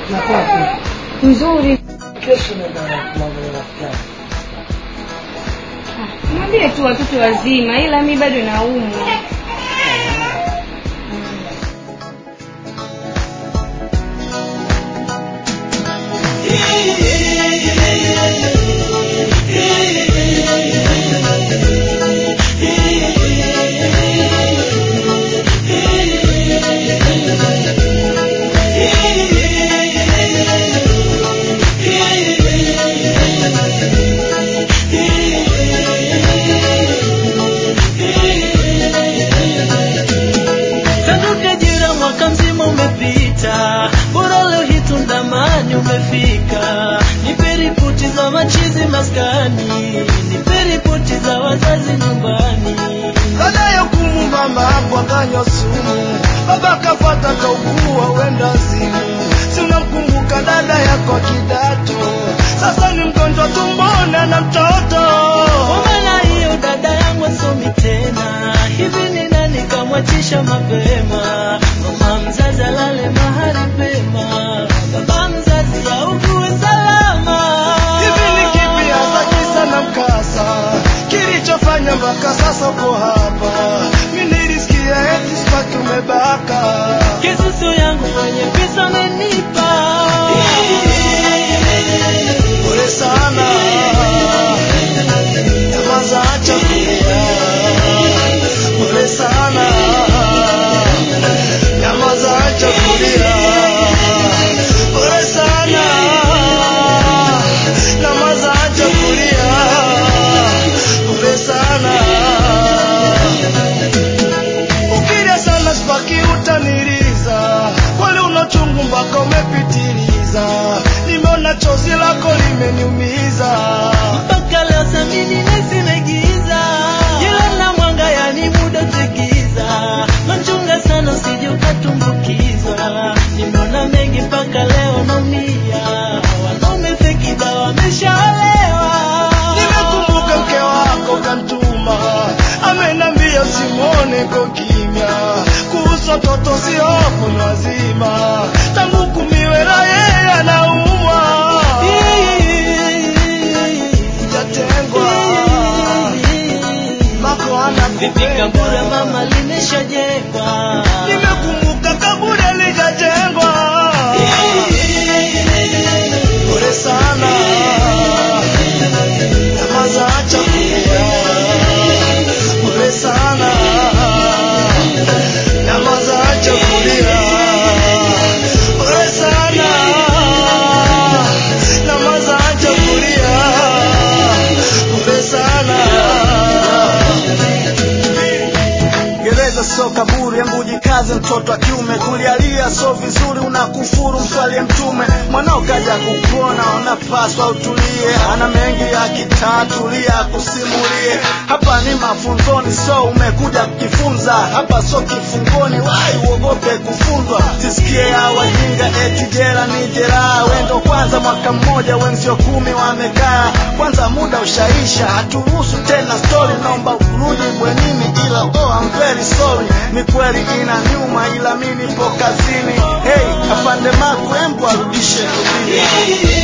Na kwako nzuri. kesho na mambo ya rafiki. Mwambie tu watoto wazima, ila mimi bado naumwa. Machizi maskani, nipe ripoti za wazazi nyumbani. Dada ya kumu mama hapo akanywa sumu, baba kafata kaugua wenda zimu. Si unamkumbuka dada yako kidato, sasa ni mgonjwa tumbona na mtoto. Mbona hiyo dada yangu asomi tena, hivi ni nani kamwachisha mapema? Mama mzazi alale mahali pema, baba mzazi augue salama. Kilichofanya mpaka sasa uko hapa, mimi nilisikia eti spaki umebaka. Kisusu yangu mwenye pesa amenipa. Pole sana, nyamaza acha kulia. Pole sana, nyamaza acha kulia. Pole sana, nyamaza acha kulia. Pole sana, ukilia sana spaki utaniliza, kweli unachungu mpaka umepitiliza. Nimeona chozi lako limeniumiza, mpaka leo samini nesimegiza. Jila na mwanga yani muda tegiza, machunga sana usije ukatumbukiza. Nimeona mengi mpaka leo naumia, wanaume feki dawa wameshaolewa. Nimekumbuka mke wako kantuma, amenambia usimwone kwa kimya. Kuhusu watoto si hofu ni wazima, tangu kumiwela yeye anaumwa. Sijatengwa, mako anakupenda. Kaburi mama limeshajengwa, nimekumbuka kaburi lijajengwa. Pole sana, nyamaza acha kulia. Pole sana, nyamaza acha kulia. Pole sana, nyamaza acha kulia. Pole sana. Gereza so kaburi, yangu jikaze mtoto wa kiume. Kulialia so vizuri, unakufuru mswalie mtume. Mwanao kaja kukuona, unapaswa utulie. Ana mengi ya kitatulia kusimulie. Hapa ni mafunzoni, so umekuja kujifunza. Hapa so kifungoni, wai uogope kufunzwa. Sisikie ya wajinga eti jela ni jeraha. Wendo kwanza mwaka mmoja, wenzio 10 wamekaa. Kwanza muda ushaisha, haturuhusu tena story. Naomba urudi bwenini, ila I'm very sorry. Ni kweli ina nyuma, ila mimi nipo kazini. Hey, afande Maku embu arudishe kuzini.